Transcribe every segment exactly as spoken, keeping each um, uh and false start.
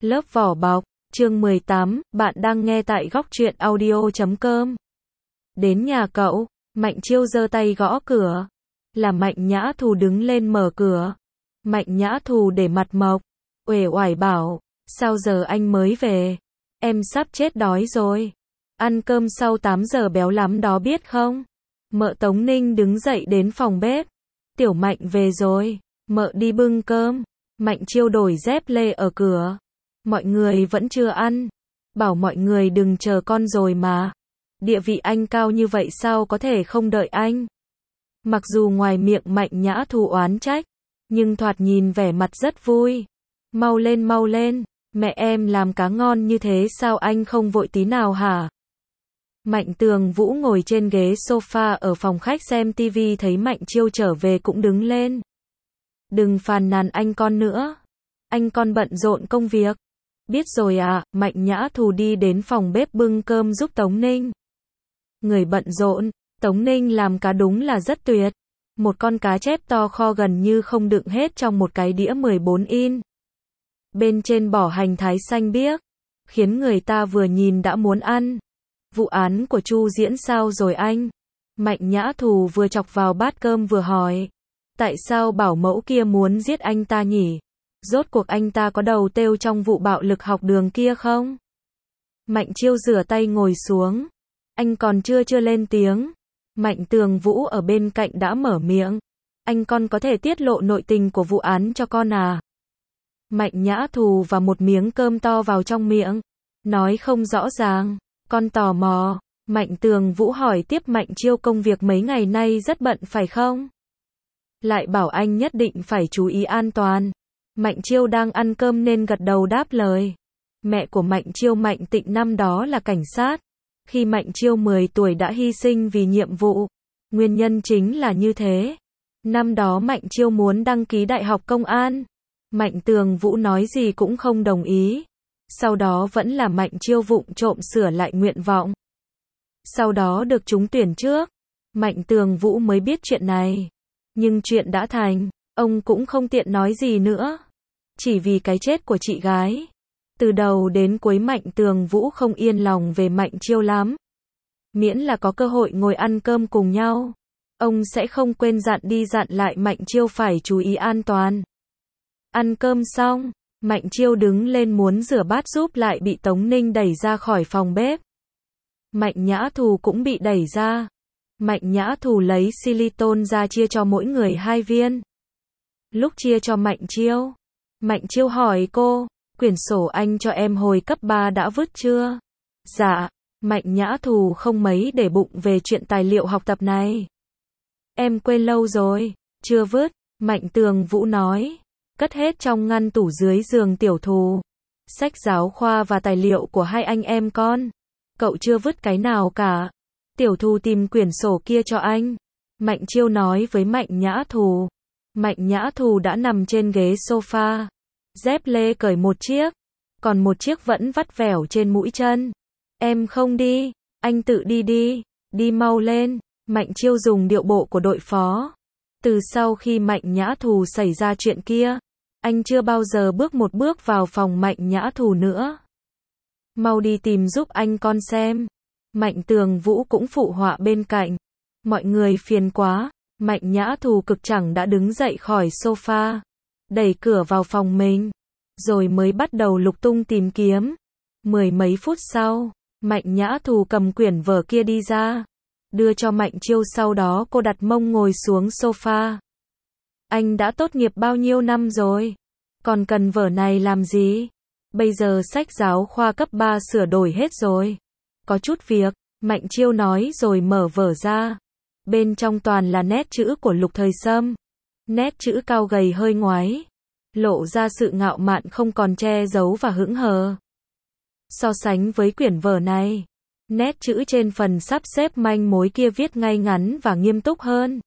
Lớp vỏ bọc, chương mười tám, bạn đang nghe tại góc truyện audio chấm com. Đến nhà cậu, Mạnh Chiêu giơ tay gõ cửa. Là Mạnh Nhã Thù đứng lên mở cửa. Mạnh Nhã Thù để mặt mộc, uể oải bảo, sao giờ anh mới về? Em sắp chết đói rồi. Ăn cơm sau tám giờ béo lắm đó biết không? Mợ Tống Ninh đứng dậy đến phòng bếp. Tiểu Mạnh về rồi, mợ đi bưng cơm. Mạnh Chiêu đổi dép lê ở cửa. Mọi người vẫn chưa ăn. Bảo mọi người đừng chờ con rồi mà. Địa vị anh cao như vậy sao có thể không đợi anh? Mặc dù ngoài miệng Mạnh Nhã Thù oán trách, nhưng thoạt nhìn vẻ mặt rất vui. Mau lên mau lên, mẹ em làm cá ngon như thế sao anh không vội tí nào hả? Mạnh Tường Vũ ngồi trên ghế sofa ở phòng khách xem tivi thấy Mạnh Chiêu trở về cũng đứng lên. Đừng phàn nàn anh con nữa. Anh con bận rộn công việc. Biết rồi à, Mạnh Nhã Thù đi đến phòng bếp bưng cơm giúp Tống Ninh. Người bận rộn, Tống Ninh làm cá đúng là rất tuyệt. Một con cá chép to kho gần như không đựng hết trong một cái đĩa mười bốn in. Bên trên bỏ hành thái xanh biếc, khiến người ta vừa nhìn đã muốn ăn. Vụ án của Chu Diễn sao rồi anh? Mạnh Nhã Thù vừa chọc vào bát cơm vừa hỏi. Tại sao bảo mẫu kia muốn giết anh ta nhỉ? Rốt cuộc anh ta có đầu têu trong vụ bạo lực học đường kia không? Mạnh Chiêu rửa tay ngồi xuống. Anh còn chưa chưa lên tiếng. Mạnh Tường Vũ ở bên cạnh đã mở miệng. Anh con có thể tiết lộ nội tình của vụ án cho con à? Mạnh Nhã Thù và một miếng cơm to vào trong miệng. Nói không rõ ràng. Con tò mò. Mạnh Tường Vũ hỏi tiếp Mạnh Chiêu công việc mấy ngày nay rất bận phải không? Lại bảo anh nhất định phải chú ý an toàn. Mạnh Chiêu đang ăn cơm nên gật đầu đáp lời. Mẹ của Mạnh Chiêu Mạnh Tịnh năm đó là cảnh sát. Khi Mạnh Chiêu mười tuổi đã hy sinh vì nhiệm vụ. Nguyên nhân chính là như thế. Năm đó Mạnh Chiêu muốn đăng ký đại học công an. Mạnh Tường Vũ nói gì cũng không đồng ý. Sau đó vẫn là Mạnh Chiêu vụng trộm sửa lại nguyện vọng. Sau đó được trúng tuyển trước. Mạnh Tường Vũ mới biết chuyện này. Nhưng chuyện đã thành, ông cũng không tiện nói gì nữa. Chỉ vì cái chết của chị gái. Từ đầu đến cuối Mạnh Tường Vũ không yên lòng về Mạnh Chiêu lắm. Miễn là có cơ hội ngồi ăn cơm cùng nhau, ông sẽ không quên dặn đi dặn lại Mạnh Chiêu phải chú ý an toàn. Ăn cơm xong, Mạnh Chiêu đứng lên muốn rửa bát giúp lại bị Tống Ninh đẩy ra khỏi phòng bếp. Mạnh Nhã Thù cũng bị đẩy ra. Mạnh Nhã Thù lấy silicon ra chia cho mỗi người hai viên. Lúc chia cho Mạnh Chiêu, Mạnh Chiêu hỏi cô, quyển sổ anh cho em hồi cấp ba đã vứt chưa? Dạ, Mạnh Nhã Thù không mấy để bụng về chuyện tài liệu học tập này. Em quên lâu rồi, chưa vứt, Mạnh Tường Vũ nói. Cất hết trong ngăn tủ dưới giường Tiểu Thù. Sách giáo khoa và tài liệu của hai anh em con. Cậu chưa vứt cái nào cả. Tiểu Thù tìm quyển sổ kia cho anh. Mạnh Chiêu nói với Mạnh Nhã Thù. Mạnh Nhã Thù đã nằm trên ghế sofa. Dép lê cởi một chiếc. Còn một chiếc vẫn vắt vẻo trên mũi chân. Em không đi. Anh tự đi đi. Đi mau lên. Mạnh Chiêu dùng điệu bộ của đội phó. Từ sau khi Mạnh Nhã Thù xảy ra chuyện kia, anh chưa bao giờ bước một bước vào phòng Mạnh Nhã Thù nữa. Mau đi tìm giúp anh con xem. Mạnh Tường Vũ cũng phụ họa bên cạnh. Mọi người phiền quá. Mạnh Nhã Thù cực chẳng đã đứng dậy khỏi sofa, đẩy cửa vào phòng mình, rồi mới bắt đầu lục tung tìm kiếm. Mười mấy phút sau, Mạnh Nhã Thù cầm quyển vở kia đi ra, đưa cho Mạnh Chiêu, sau đó cô đặt mông ngồi xuống sofa. Anh đã tốt nghiệp bao nhiêu năm rồi? Còn cần vở này làm gì? Bây giờ sách giáo khoa cấp ba sửa đổi hết rồi. Có chút việc, Mạnh Chiêu nói rồi mở vở ra. Bên trong toàn là nét chữ của Lục Thời Sâm. Nét chữ cao gầy hơi ngoái, lộ ra sự ngạo mạn không còn che giấu và hững hờ. So sánh với quyển vở này, nét chữ trên phần sắp xếp manh mối kia viết ngay ngắn và nghiêm túc hơn.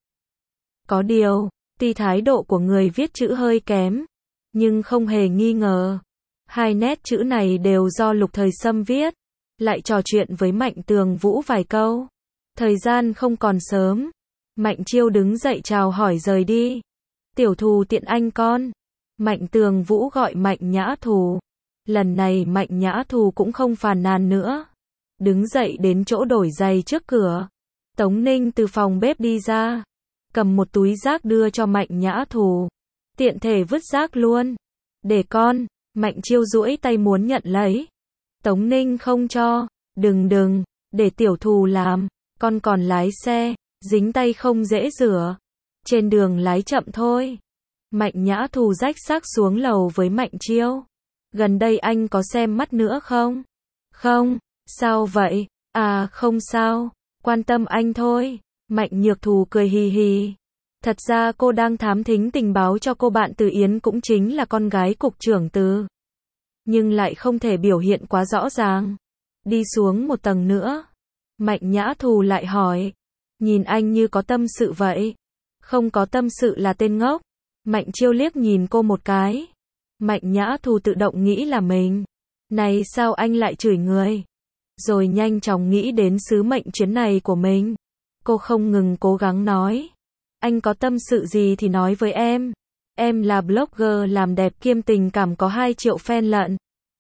Có điều, tuy thái độ của người viết chữ hơi kém, nhưng không hề nghi ngờ, hai nét chữ này đều do Lục Thời Sâm viết. Lại trò chuyện với Mạnh Tường Vũ vài câu. Thời gian không còn sớm. Mạnh Chiêu đứng dậy chào hỏi rời đi. Tiểu Thù tiện anh con. Mạnh Tường Vũ gọi Mạnh Nhã Thù. Lần này Mạnh Nhã Thù cũng không phàn nàn nữa. Đứng dậy đến chỗ đổi giày trước cửa. Tống Ninh từ phòng bếp đi ra. Cầm một túi rác đưa cho Mạnh Nhã Thù. Tiện thể vứt rác luôn. Để con. Mạnh Chiêu duỗi tay muốn nhận lấy. Tống Ninh không cho. Đừng đừng. Để tiểu Thù làm. Con còn lái xe. Dính tay không dễ rửa. Trên đường lái chậm thôi. Mạnh Nhã Thù rách xác xuống lầu với Mạnh Chiêu. Gần đây anh có xem mắt nữa không? Không. Sao vậy? À không sao. Quan tâm anh thôi. Mạnh Nhược Thù cười hì hì. Thật ra cô đang thám thính tình báo cho cô bạn Từ Yến cũng chính là con gái cục trưởng Từ. Nhưng lại không thể biểu hiện quá rõ ràng. Đi xuống một tầng nữa. Mạnh Nhã Thù lại hỏi. Nhìn anh như có tâm sự vậy. Không có tâm sự là tên ngốc. Mạnh Chiêu liếc nhìn cô một cái. Mạnh Nhã Thù tự động nghĩ là mình. Này sao anh lại chửi người? Rồi nhanh chóng nghĩ đến sứ mệnh chuyến này của mình. Cô không ngừng cố gắng nói. Anh có tâm sự gì thì nói với em. Em là blogger làm đẹp kiêm tình cảm có hai triệu fan lận.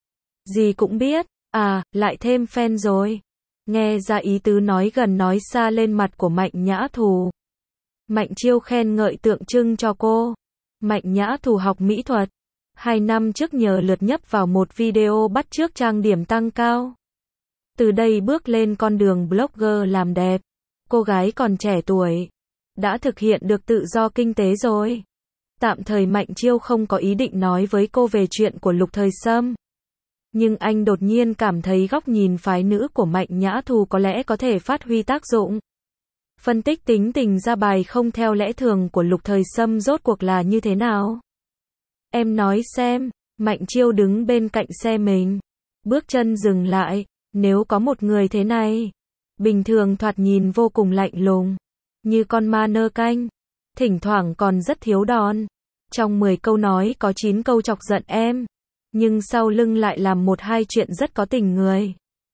Gì cũng biết. À, lại thêm fan rồi. Nghe ra ý tứ nói gần nói xa lên mặt của Mạnh Nhã Thù. Mạnh Chiêu khen ngợi tượng trưng cho cô. Mạnh Nhã Thù học mỹ thuật. Hai năm trước nhờ lượt nhấp vào một video bắt chước trang điểm tăng cao. Từ đây bước lên con đường blogger làm đẹp. Cô gái còn trẻ tuổi. Đã thực hiện được tự do kinh tế rồi. Tạm thời Mạnh Chiêu không có ý định nói với cô về chuyện của Lục Thời Sâm. Nhưng anh đột nhiên cảm thấy góc nhìn phái nữ của Mạnh Nhã Thù có lẽ có thể phát huy tác dụng. Phân tích tính tình ra bài không theo lẽ thường của Lục Thời Sâm rốt cuộc là như thế nào? Em nói xem. Mạnh Chiêu đứng bên cạnh xe mình. Bước chân dừng lại. Nếu có một người thế này. Bình thường thoạt nhìn vô cùng lạnh lùng. Như con ma nơ canh. Thỉnh thoảng còn rất thiếu đòn. Trong mười câu nói có chín câu chọc giận em. Nhưng sau lưng lại làm một hai chuyện rất có tình người.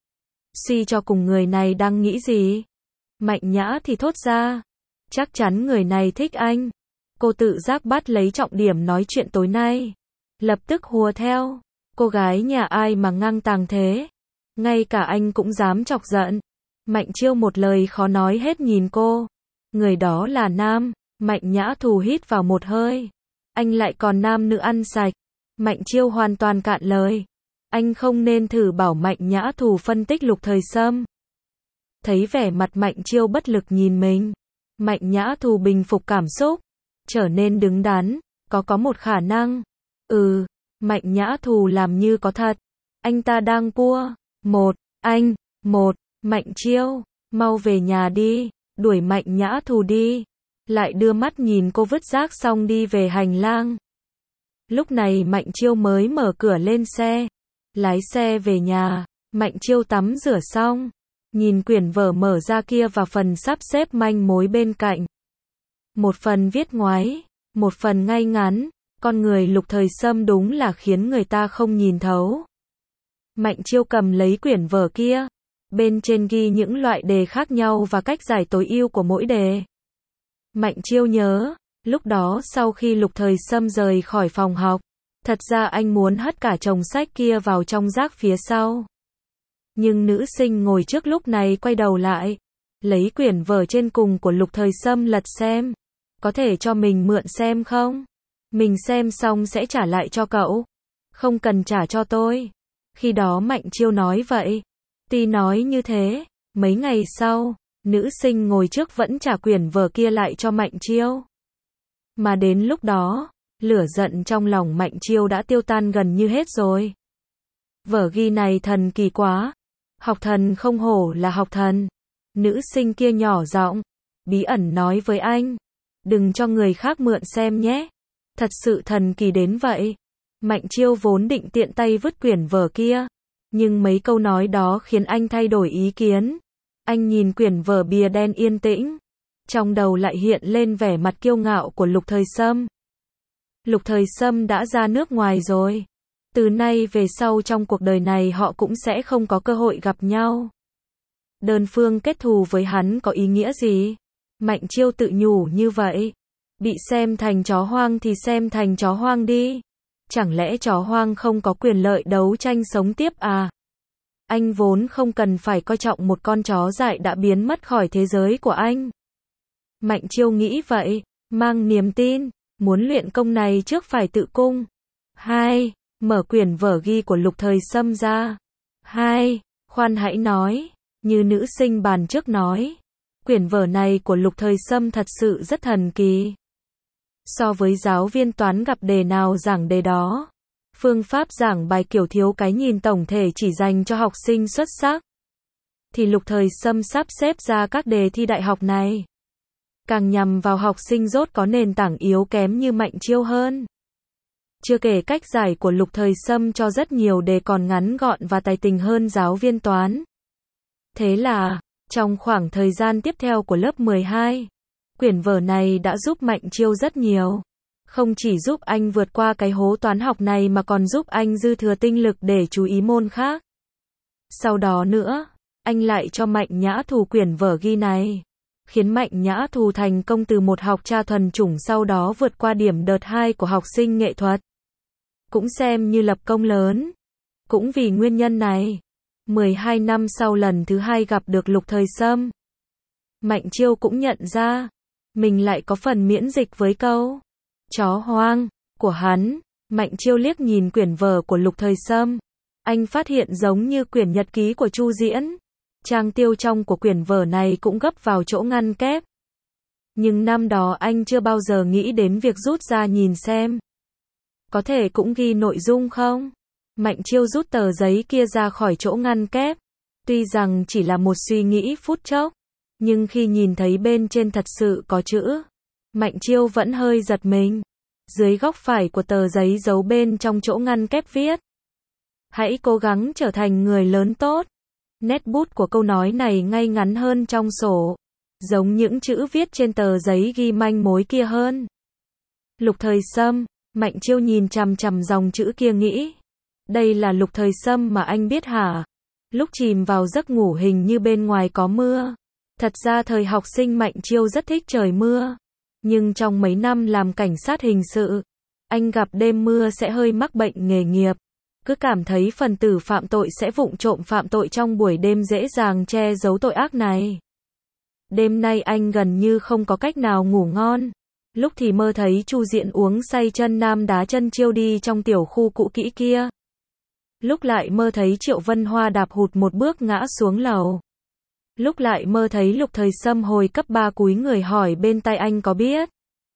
Suy cho cùng người này đang nghĩ gì? Mạnh Nhã thì thốt ra. Chắc chắn người này thích anh. Cô tự giác bắt lấy trọng điểm nói chuyện tối nay. Lập tức hùa theo. Cô gái nhà ai mà ngang tàng thế? Ngay cả anh cũng dám chọc giận. Mạnh Chiêu một lời khó nói hết nhìn cô. Người đó là nam. Mạnh Nhã Thù hít vào một hơi. Anh lại còn nam nữ ăn sạch. Mạnh Chiêu hoàn toàn cạn lời. Anh không nên thử bảo Mạnh Nhã Thù phân tích Lục Thời Sâm. Thấy vẻ mặt Mạnh Chiêu bất lực nhìn mình. Mạnh Nhã Thù bình phục cảm xúc. Trở nên đứng đắn. Có có một khả năng. Ừ. Mạnh Nhã Thù làm như có thật. Anh ta đang cua. Một. Anh. Một. Mạnh Chiêu. Mau về nhà đi. Đuổi Mạnh Nhã Thù đi. Lại đưa mắt nhìn cô vứt rác xong đi về hành lang. Lúc này Mạnh Chiêu mới mở cửa lên xe. Lái xe về nhà. Mạnh Chiêu tắm rửa xong. Nhìn quyển vở mở ra kia và phần sắp xếp manh mối bên cạnh. Một phần viết ngoái. Một phần ngay ngắn. Con người Lục Thời Sâm đúng là khiến người ta không nhìn thấu. Mạnh Chiêu cầm lấy quyển vở kia. Bên trên ghi những loại đề khác nhau và cách giải tối ưu của mỗi đề. Mạnh Chiêu nhớ. Lúc đó sau khi Lục Thời Sâm rời khỏi phòng học. Thật ra anh muốn hất cả chồng sách kia vào trong rác phía sau. Nhưng nữ sinh ngồi trước lúc này quay đầu lại. Lấy quyển vở trên cùng của Lục Thời Sâm lật xem. Có thể cho mình mượn xem không? Mình xem xong sẽ trả lại cho cậu. Không cần trả cho tôi. Khi đó Mạnh Chiêu nói vậy. Tuy nói như thế, mấy ngày sau, nữ sinh ngồi trước vẫn trả quyển vở kia lại cho Mạnh Chiêu. Mà đến lúc đó, lửa giận trong lòng Mạnh Chiêu đã tiêu tan gần như hết rồi. Vở ghi này thần kỳ quá. Học thần không hổ là học thần. Nữ sinh kia nhỏ giọng, bí ẩn nói với anh. Đừng cho người khác mượn xem nhé. Thật sự thần kỳ đến vậy. Mạnh Chiêu vốn định tiện tay vứt quyển vở kia. Nhưng mấy câu nói đó khiến anh thay đổi ý kiến. Anh nhìn quyển vở bìa đen yên tĩnh. Trong đầu lại hiện lên vẻ mặt kiêu ngạo của Lục Thời Sâm. Lục Thời Sâm đã ra nước ngoài rồi. Từ nay về sau trong cuộc đời này họ cũng sẽ không có cơ hội gặp nhau. Đơn phương kết thù với hắn có ý nghĩa gì? Mạnh Chiêu tự nhủ như vậy. Bị xem thành chó hoang thì xem thành chó hoang đi. Chẳng lẽ chó hoang không có quyền lợi đấu tranh sống tiếp à? Anh vốn không cần phải coi trọng một con chó dại đã biến mất khỏi thế giới của anh. Mạnh Chiêu nghĩ vậy, mang niềm tin, muốn luyện công này trước phải tự cung. Hai, mở quyển vở ghi của Lục Thời Sâm ra. Hai, khoan hãy nói, như nữ sinh bàn trước nói. Quyển vở này của Lục Thời Sâm thật sự rất thần kỳ. So với giáo viên toán gặp đề nào giảng đề đó. Phương pháp giảng bài kiểu thiếu cái nhìn tổng thể chỉ dành cho học sinh xuất sắc. Thì Lục Thời Sâm sắp xếp ra các đề thi đại học này. Càng nhằm vào học sinh rốt có nền tảng yếu kém như Mạnh Chiêu hơn. Chưa kể cách giải của Lục Thời Sâm cho rất nhiều đề còn ngắn gọn và tài tình hơn giáo viên toán. Thế là, trong khoảng thời gian tiếp theo của lớp mười hai, quyển vở này đã giúp Mạnh Chiêu rất nhiều. Không chỉ giúp anh vượt qua cái hố toán học này mà còn giúp anh dư thừa tinh lực để chú ý môn khác. Sau đó nữa, anh lại cho Mạnh Nhã Thù quyển vở ghi này. Khiến Mạnh Nhã Thù thành công từ một học trò thuần chủng sau đó vượt qua điểm đợt hai của học sinh nghệ thuật. Cũng xem như lập công lớn. Cũng vì nguyên nhân này, mười hai năm sau lần thứ hai gặp được Lục Thời Sâm, Mạnh Chiêu cũng nhận ra, mình lại có phần miễn dịch với câu chó hoang của hắn. Mạnh Chiêu liếc nhìn quyển vở của Lục Thời Sâm. Anh phát hiện giống như quyển nhật ký của Chu Diễn. Trang tiêu trong của quyển vở này cũng gấp vào chỗ ngăn kép. Nhưng năm đó anh chưa bao giờ nghĩ đến việc rút ra nhìn xem. Có thể cũng ghi nội dung không? Mạnh Chiêu rút tờ giấy kia ra khỏi chỗ ngăn kép. Tuy rằng chỉ là một suy nghĩ phút chốc. Nhưng khi nhìn thấy bên trên thật sự có chữ, Mạnh Chiêu vẫn hơi giật mình. Dưới góc phải của tờ giấy giấu bên trong chỗ ngăn kép viết: hãy cố gắng trở thành người lớn tốt. Nét bút của câu nói này ngay ngắn hơn trong sổ. Giống những chữ viết trên tờ giấy ghi manh mối kia hơn. Lục Thời Sâm, Mạnh Chiêu nhìn chằm chằm dòng chữ kia nghĩ. Đây là Lục Thời Sâm mà anh biết hả? Lúc chìm vào giấc ngủ hình như bên ngoài có mưa. Thật ra thời học sinh Mạnh Chiêu rất thích trời mưa. Nhưng trong mấy năm làm cảnh sát hình sự, anh gặp đêm mưa sẽ hơi mắc bệnh nghề nghiệp. Cứ cảm thấy phần tử phạm tội sẽ vụng trộm phạm tội trong buổi đêm dễ dàng che giấu tội ác này. Đêm nay anh gần như không có cách nào ngủ ngon. Lúc thì mơ thấy Chu Diễn uống say chân nam đá chân Chiêu đi trong tiểu khu cũ kỹ kia. Lúc lại mơ thấy Triệu Vân Hoa đạp hụt một bước ngã xuống lầu. Lúc lại mơ thấy Lục Thời Sâm hồi cấp ba cúi người hỏi bên tai anh có biết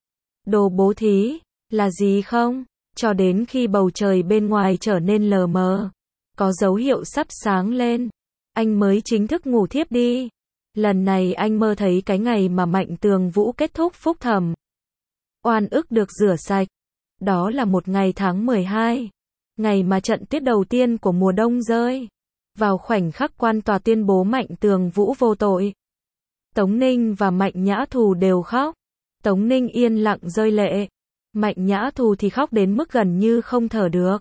đồ bố thí là gì không? Cho đến khi bầu trời bên ngoài trở nên lờ mờ, có dấu hiệu sắp sáng lên, anh mới chính thức ngủ thiếp đi. Lần này anh mơ thấy cái ngày mà Mạnh Tường Vũ kết thúc phúc thẩm. Oan ức được rửa sạch. Đó là một ngày tháng mười hai, ngày mà trận tuyết đầu tiên của mùa đông rơi. Vào khoảnh khắc quan tòa tuyên bố Mạnh Tường Vũ vô tội, Tống Ninh và Mạnh Nhã Thù đều khóc. Tống Ninh yên lặng rơi lệ. Mạnh Nhã Thù thì khóc đến mức gần như không thở được.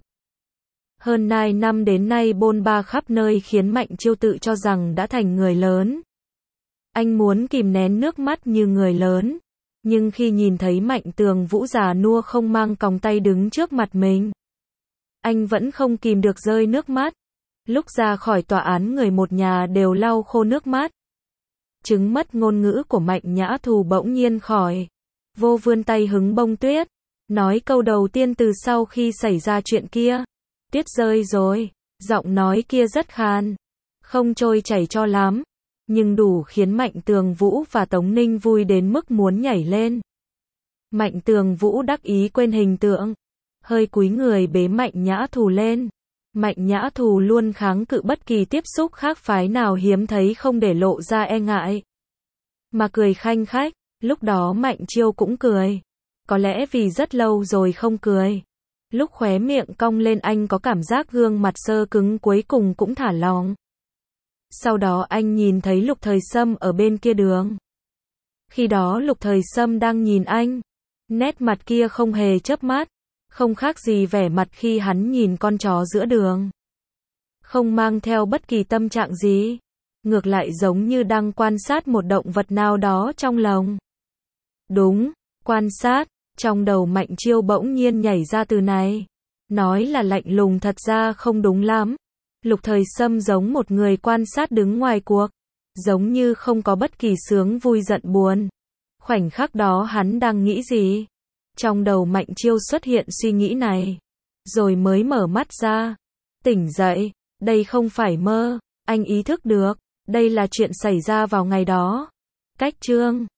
Hơn hai năm đến nay bôn ba khắp nơi khiến Mạnh Chiêu tự cho rằng đã thành người lớn. Anh muốn kìm nén nước mắt như người lớn. Nhưng khi nhìn thấy Mạnh Tường Vũ già nua không mang còng tay đứng trước mặt mình, anh vẫn không kìm được rơi nước mắt. Lúc ra khỏi tòa án người một nhà đều lau khô nước mắt. Chứng mất ngôn ngữ của Mạnh Nhã Thù bỗng nhiên khỏi. Vô vươn tay hứng bông tuyết. Nói câu đầu tiên từ sau khi xảy ra chuyện kia. Tuyết rơi rồi. Giọng nói kia rất khan. Không trôi chảy cho lắm. Nhưng đủ khiến Mạnh Tường Vũ và Tống Ninh vui đến mức muốn nhảy lên. Mạnh Tường Vũ đắc ý quên hình tượng. Hơi cúi người bế Mạnh Nhã Thù lên. Mạnh Nhã Thù luôn kháng cự bất kỳ tiếp xúc khác phái nào hiếm thấy không để lộ ra e ngại. Mà cười khanh khách. Lúc đó Mạnh Chiêu cũng cười. Có lẽ vì rất lâu rồi không cười. Lúc khóe miệng cong lên anh có cảm giác gương mặt sơ cứng cuối cùng cũng thả lỏng. Sau đó anh nhìn thấy Lục Thời Sâm ở bên kia đường. Khi đó Lục Thời Sâm đang nhìn anh. Nét mặt kia không hề chớp mắt. Không khác gì vẻ mặt khi hắn nhìn con chó giữa đường. Không mang theo bất kỳ tâm trạng gì. Ngược lại giống như đang quan sát một động vật nào đó trong lòng. Đúng, quan sát. Trong đầu Mạnh Chiêu bỗng nhiên nhảy ra từ này. Nói là lạnh lùng thật ra không đúng lắm. Lục Thời Sâm giống một người quan sát đứng ngoài cuộc, giống như không có bất kỳ sướng vui giận buồn. Khoảnh khắc đó hắn đang nghĩ gì? Trong đầu Mạnh Chiêu xuất hiện suy nghĩ này, rồi mới mở mắt ra. Tỉnh dậy, đây không phải mơ, anh ý thức được, đây là chuyện xảy ra vào ngày đó. Cách chương